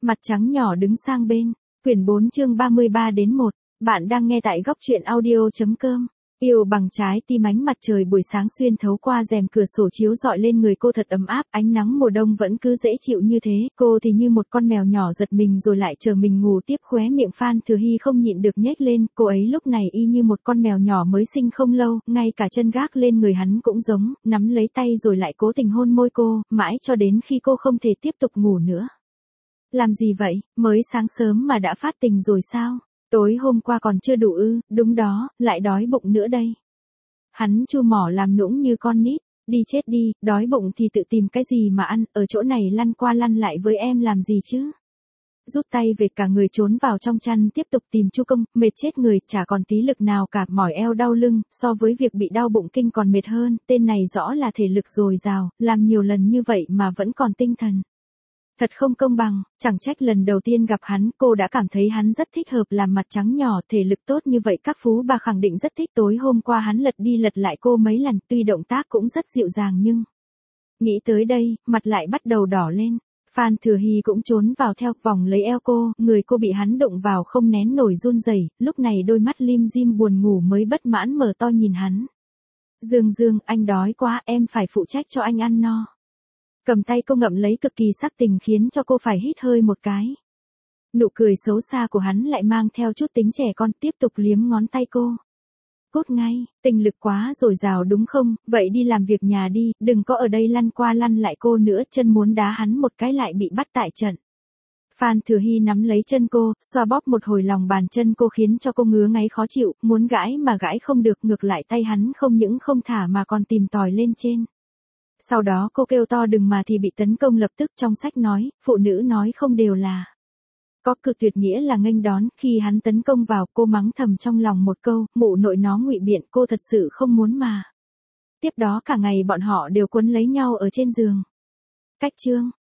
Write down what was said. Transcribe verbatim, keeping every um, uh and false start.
Mặt trắng nhỏ đứng sang bên. Quyển bốn chương ba mươi ba đến một. Bạn đang nghe tại góc truyện audio.com. Yêu bằng trái tim. Ánh mặt trời buổi sáng xuyên thấu qua rèm cửa sổ chiếu rọi lên người cô thật ấm áp, ánh nắng mùa đông vẫn cứ dễ chịu như thế, cô thì như một con mèo nhỏ giật mình rồi lại chờ mình ngủ tiếp. Khóe miệng Phan Thừa Hy không nhịn được nhếch lên, cô ấy lúc này y như một con mèo nhỏ mới sinh không lâu, ngay cả chân gác lên người hắn cũng giống, nắm lấy tay rồi lại cố tình hôn môi cô, mãi cho đến khi cô không thể tiếp tục ngủ nữa. Làm gì vậy, mới sáng sớm mà đã phát tình rồi sao? Tối hôm qua còn chưa đủ ư? Đúng đó, lại đói bụng nữa đây. Hắn chu mỏ làm nũng như con nít, đi chết đi, đói bụng thì tự tìm cái gì mà ăn, ở chỗ này lăn qua lăn lại với em làm gì chứ? Rút tay về, cả người trốn vào trong chăn tiếp tục tìm Chu Công, mệt chết người, chả còn tí lực nào cả, mỏi eo đau lưng, so với việc bị đau bụng kinh còn mệt hơn, tên này rõ là thể lực dồi dào, làm nhiều lần như vậy mà vẫn còn tinh thần. Thật không công bằng, chẳng trách lần đầu tiên gặp hắn, cô đã cảm thấy hắn rất thích hợp làm mặt trắng nhỏ, thể lực tốt như vậy các phú bà khẳng định rất thích. Tối hôm qua hắn lật đi lật lại cô mấy lần, tuy động tác cũng rất dịu dàng nhưng... Nghĩ tới đây, mặt lại bắt đầu đỏ lên. Phan Thừa Hy cũng trốn vào theo, vòng lấy eo cô, người cô bị hắn đụng vào không nén nổi run rẩy, lúc này đôi mắt lim dim buồn ngủ mới bất mãn mở to nhìn hắn. Dương Dương, anh đói quá, em phải phụ trách cho anh ăn no. Cầm tay cô ngậm lấy cực kỳ sắc tình khiến cho cô phải hít hơi một cái. Nụ cười xấu xa của hắn lại mang theo chút tính trẻ con, tiếp tục liếm ngón tay cô. Cút ngay, tình lực quá dồi dào đúng không, vậy đi làm việc nhà đi, đừng có ở đây lăn qua lăn lại cô nữa, chân muốn đá hắn một cái lại bị bắt tại trận. Phan Thừa Hy nắm lấy chân cô, xoa bóp một hồi lòng bàn chân cô khiến cho cô ngứa ngáy khó chịu, muốn gãi mà gãi không được, ngược lại tay hắn không những không thả mà còn tìm tòi lên trên. Sau đó cô kêu to đừng mà thì bị tấn công lập tức. Trong sách nói, phụ nữ nói không đều là có cực tuyệt nghĩa là nghênh đón, khi hắn tấn công vào cô mắng thầm trong lòng một câu, mụ nội nó ngụy biện, cô thật sự không muốn mà. Tiếp đó cả ngày bọn họ đều quấn lấy nhau ở trên giường. Cách chương,